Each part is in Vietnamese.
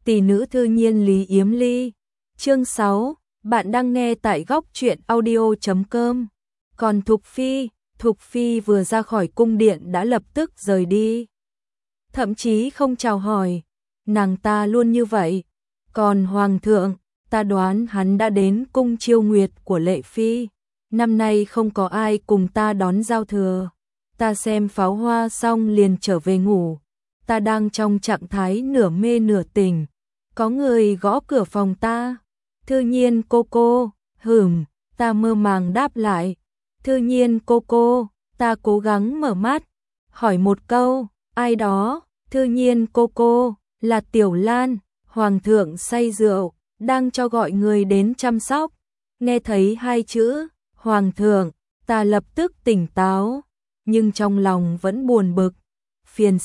Tỷ nữ thư nhiên Lý Yếm Ly. Chương 6, bạn đang nghe tại góc truyện audio.com. Còn Thục Phi vừa ra khỏi cung điện đã lập tức rời đi. Thậm chí không chào hỏi, nàng ta luôn như vậy. Còn Hoàng thượng, ta đoán hắn đã đến cung chiêu nguyệt của Lệ Phi. Năm nay không có ai cùng ta đón giao thừa. Ta xem pháo hoa xong liền trở về ngủ. Ta đang trong trạng thái nửa mê nửa tỉnh. Có người gõ cửa phòng ta. Thư nhiên cô, ta mơ màng đáp lại. Thư nhiên cô, ta cố gắng mở mắt. Hỏi một câu, ai đó? Thư nhiên cô, là Tiểu Lan. Hoàng thượng say rượu, đang cho gọi người đến chăm sóc. Nghe thấy hai chữ, Hoàng thượng, ta lập tức tỉnh táo. Nhưng trong lòng vẫn buồn bực. Phiền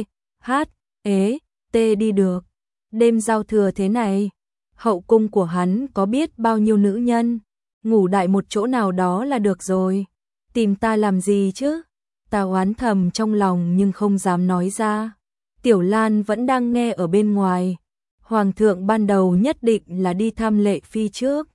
T đi được. Đêm giao thừa thế này, hậu cung của hắn có biết bao nhiêu nữ nhân, ngủ đại một chỗ nào đó là được rồi. Tìm ta làm gì chứ? Ta oán thầm trong lòng nhưng không dám nói ra. Tiểu Lan vẫn đang nghe ở bên ngoài. Hoàng thượng ban đầu nhất định là đi thăm Lệ Phi trước.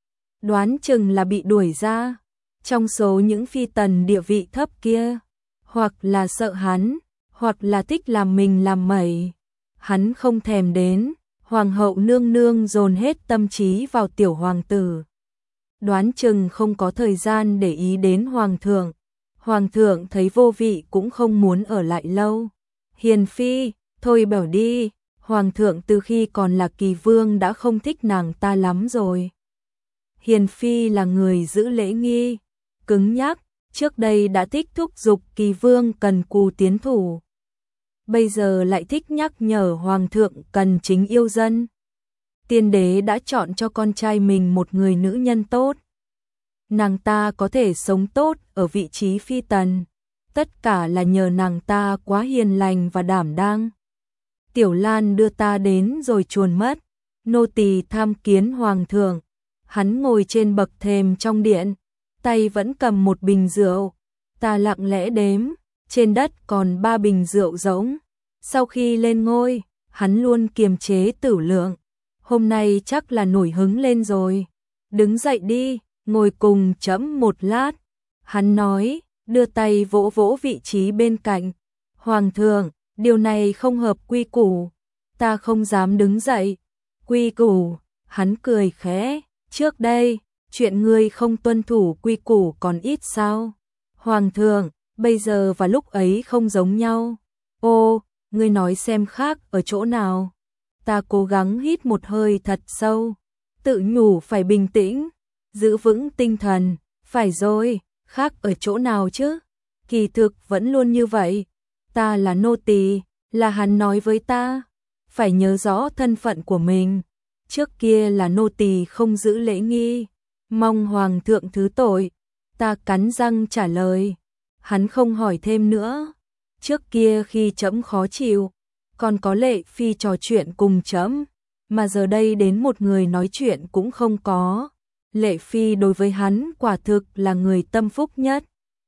Đoán chừng là bị đuổi ra. Trong số những phi tần địa vị thấp kia, hoặc là sợ hắn, hoặc là thích làm mình làm mẩy. Hắn không thèm đến, hoàng hậu nương nương dồn hết tâm trí vào tiểu hoàng tử. Đoán chừng không có thời gian để ý đến hoàng thượng. Hoàng thượng thấy vô vị cũng không muốn ở lại lâu. Hiền phi, thôi bảo đi, hoàng thượng từ khi còn là Kỳ vương đã không thích nàng ta lắm rồi. Hiền phi là người giữ lễ nghi, cứng nhắc, trước đây đã thích thúc giục Kỳ vương cần cù tiến thủ. Bây giờ lại thích nhắc nhở hoàng thượng cần chính yêu dân. Tiên đế đã chọn cho con trai mình một người nữ nhân tốt. Nàng ta có thể sống tốt ở vị trí phi tần. Tất cả là nhờ nàng ta quá hiền lành và đảm đang. Tiểu Lan đưa ta đến rồi chuồn mất. Nô tỳ tham kiến hoàng thượng. Hắn ngồi trên bậc thềm trong điện, tay vẫn cầm một bình rượu. Ta lặng lẽ đếm, trên đất còn 3 bình rượu rỗng. Sau khi lên ngôi, hắn luôn kiềm chế tửu lượng. Hôm nay chắc là nổi hứng lên rồi. Đứng dậy đi, ngồi cùng chấm một lát. Hắn nói, đưa tay vỗ vỗ vị trí bên cạnh. Hoàng thượng, điều này không hợp quy củ. Ta không dám đứng dậy. Quy củ, hắn cười khẽ. Trước đây, chuyện ngươi không tuân thủ quy củ còn ít sao? Hoàng thượng, bây giờ và lúc ấy không giống nhau. Ô, ngươi nói xem khác ở chỗ nào? Ta cố gắng hít một hơi thật sâu, tự nhủ phải bình tĩnh, giữ vững tinh thần. Phải rồi, khác ở chỗ nào chứ? Kỳ thực vẫn luôn như vậy. Ta là nô tỳ, là hắn nói với ta. Phải nhớ rõ thân phận của mình. Trước kia là nô tỳ không giữ lễ nghi, mong hoàng thượng thứ tội. Ta cắn răng trả lời. Hắn không hỏi thêm nữa. Trước kia khi trẫm khó chịu, còn có Lệ Phi trò chuyện cùng trẫm, mà giờ đây đến một người nói chuyện cũng không có. Lệ Phi đối với hắn quả thực là người tâm phúc nhất.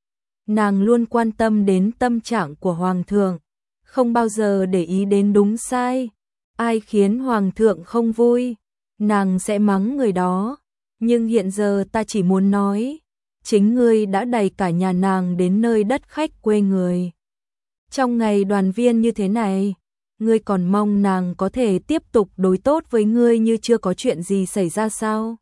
Nàng luôn quan tâm đến tâm trạng của hoàng thượng, không bao giờ để ý đến đúng sai. Ai khiến hoàng thượng không vui, nàng sẽ mắng người đó. Nhưng hiện giờ ta chỉ muốn nói, chính ngươi đã đẩy cả nhà nàng đến nơi đất khách quê người. Trong ngày đoàn viên như thế này, ngươi còn mong nàng có thể tiếp tục đối tốt với ngươi như chưa có chuyện gì xảy ra sao?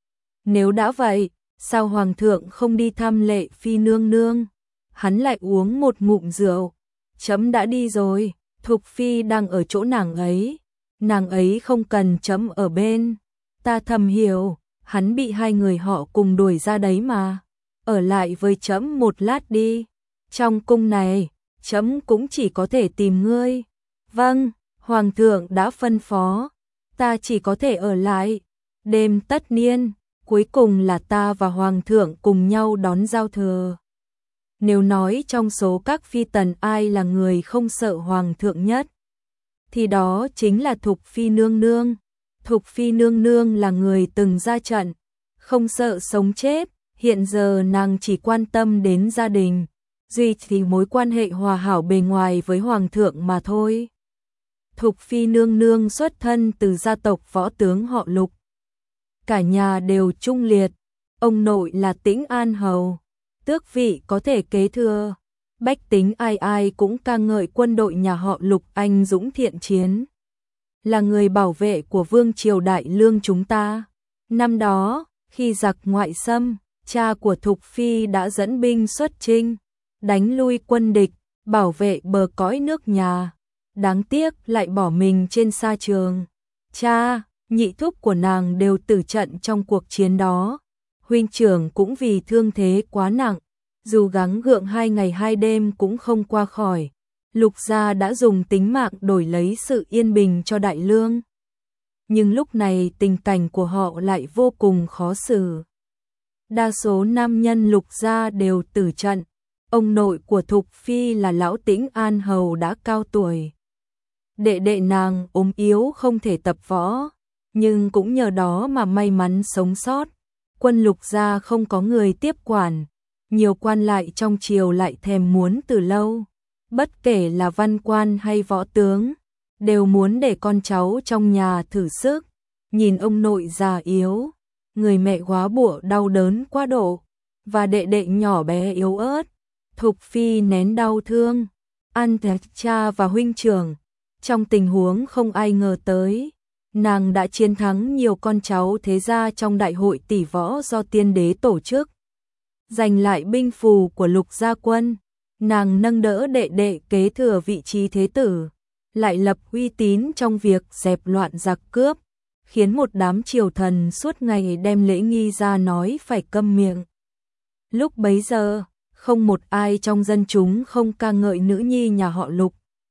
Nếu đã vậy, sao hoàng thượng không đi thăm Lệ Phi nương nương? Hắn lại uống một ngụm rượu. Trẫm đã đi rồi, Thục Phi đang ở chỗ nàng ấy không cần trẫm ở bên. Ta thầm hiểu, hắn bị hai người họ cùng đuổi ra đấy mà. Ở lại với trẫm một lát đi. Trong cung này, trẫm cũng chỉ có thể tìm ngươi. Vâng, hoàng thượng đã phân phó, ta chỉ có thể ở lại. Đêm tất niên, cuối cùng là ta và hoàng thượng cùng nhau đón giao thừa. Nếu nói trong số các phi tần ai là người không sợ hoàng thượng nhất, thì đó chính là Thục Phi nương nương. Thục Phi nương nương là người từng ra trận, không sợ sống chết. Hiện giờ nàng chỉ quan tâm đến gia đình, duy trì mối quan hệ hòa hảo bề ngoài với hoàng thượng mà thôi. Thục Phi nương nương xuất thân từ gia tộc võ tướng họ Lục. Cả nhà đều trung liệt, ông nội là Tĩnh An Hầu, tước vị có thể kế thừa. Bách tính ai ai cũng ca ngợi quân đội nhà họ Lục anh dũng thiện chiến, là người bảo vệ của vương triều Đại Lương chúng ta. Năm đó, khi giặc ngoại xâm, cha của Thục Phi đã dẫn binh xuất chinh, đánh lui quân địch, bảo vệ bờ cõi nước nhà. Đáng tiếc lại bỏ mình trên sa trường. Cha, nhị thúc của nàng đều tử trận trong cuộc chiến đó. Huynh trưởng cũng vì thương thế quá nặng, dù gắng gượng 2 ngày 2 đêm cũng không qua khỏi. Lục gia đã dùng tính mạng đổi lấy sự yên bình cho Đại Lương. Nhưng lúc này tình cảnh của họ lại vô cùng khó xử. Đa số nam nhân Lục gia đều tử trận. Ông nội của Thục Phi là lão Tĩnh An Hầu đã cao tuổi. Đệ đệ nàng ốm yếu không thể tập võ, nhưng cũng nhờ đó mà may mắn sống sót. Quân Lục gia không có người tiếp quản, nhiều quan lại trong triều lại thèm muốn từ lâu. Bất kể là văn quan hay võ tướng, đều muốn để con cháu trong nhà thử sức. Nhìn ông nội già yếu, người mẹ góa bụa đau đớn quá độ, và đệ đệ nhỏ bé yếu ớt, Thục Phi nén đau thương, ăn thịt cha và huynh trưởng. Trong tình huống không ai ngờ tới, nàng đã chiến thắng nhiều con cháu thế gia trong đại hội tỷ võ do tiên đế tổ chức. Giành lại binh phù của Lục gia quân, nàng nâng đỡ đệ đệ kế thừa vị trí thế tử, lại lập uy tín trong việc dẹp loạn giặc cướp, khiến một đám triều thần suốt ngày đem lễ nghi ra nói phải câm miệng. Lúc bấy giờ, không một ai trong dân chúng không ca ngợi nữ nhi nhà họ Lục.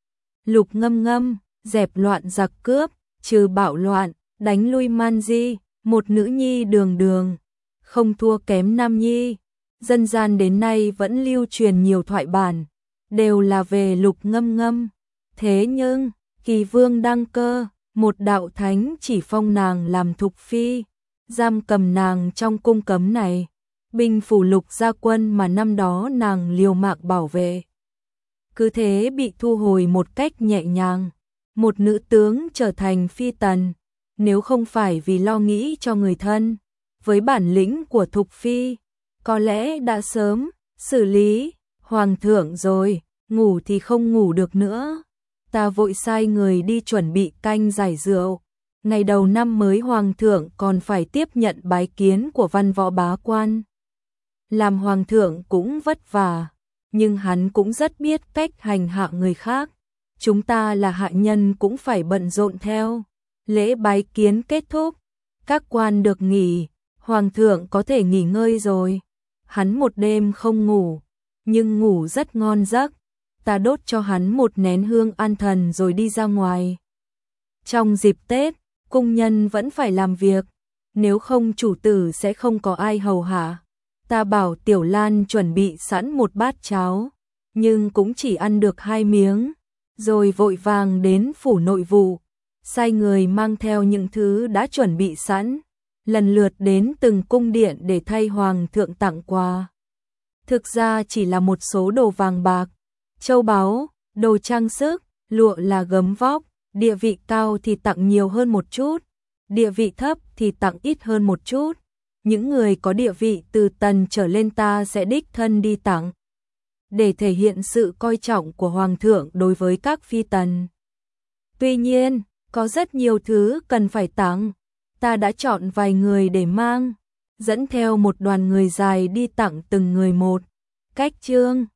Lục Ngâm Ngâm, dẹp loạn giặc cướp, trừ bạo loạn, đánh lui man di, một nữ nhi đường đường, không thua kém nam nhi. Dân gian đến nay vẫn lưu truyền nhiều thoại bản, đều là về Lục Ngâm Ngâm. Thế nhưng, Kỳ Vương đăng cơ, một đạo thánh chỉ phong nàng làm Thục Phi, giam cầm nàng trong cung cấm này. Binh phủ Lục gia quân mà năm đó nàng liều mạng bảo vệ, cứ thế bị thu hồi một cách nhẹ nhàng. Một nữ tướng trở thành phi tần, nếu không phải vì lo nghĩ cho người thân, với bản lĩnh của Thục Phi, có lẽ đã sớm xử lý hoàng thượng rồi. Ngủ thì không ngủ được nữa, ta vội sai người đi chuẩn bị canh giải rượu. Ngày đầu năm mới hoàng thượng còn phải tiếp nhận bái kiến của văn võ bá quan. Làm hoàng thượng cũng vất vả, nhưng hắn cũng rất biết cách hành hạ người khác. Chúng ta là hạ nhân cũng phải bận rộn theo. Lễ bái kiến kết thúc, các quan được nghỉ, hoàng thượng có thể nghỉ ngơi rồi. Hắn một đêm không ngủ, nhưng ngủ rất ngon giấc. Ta đốt cho hắn một nén hương an thần rồi đi ra ngoài. Trong dịp Tết, cung nhân vẫn phải làm việc, nếu không chủ tử sẽ không có ai hầu hạ. Ta bảo Tiểu Lan chuẩn bị sẵn một bát cháo, nhưng cũng chỉ ăn được 2 miếng, rồi vội vàng đến phủ nội vụ, sai người mang theo những thứ đã chuẩn bị sẵn, lần lượt đến từng cung điện để thay hoàng thượng tặng quà. Thực ra chỉ là một số đồ vàng bạc, châu báu, đồ trang sức, lụa là gấm vóc, địa vị cao thì tặng nhiều hơn một chút, địa vị thấp thì tặng ít hơn một chút. Những người có địa vị từ tần trở lên ta sẽ đích thân đi tặng, để thể hiện sự coi trọng của hoàng thượng đối với các phi tần. Tuy nhiên, có rất nhiều thứ cần phải tặng, ta đã chọn vài người để mang, dẫn theo một đoàn người dài đi tặng từng người một. Cách chương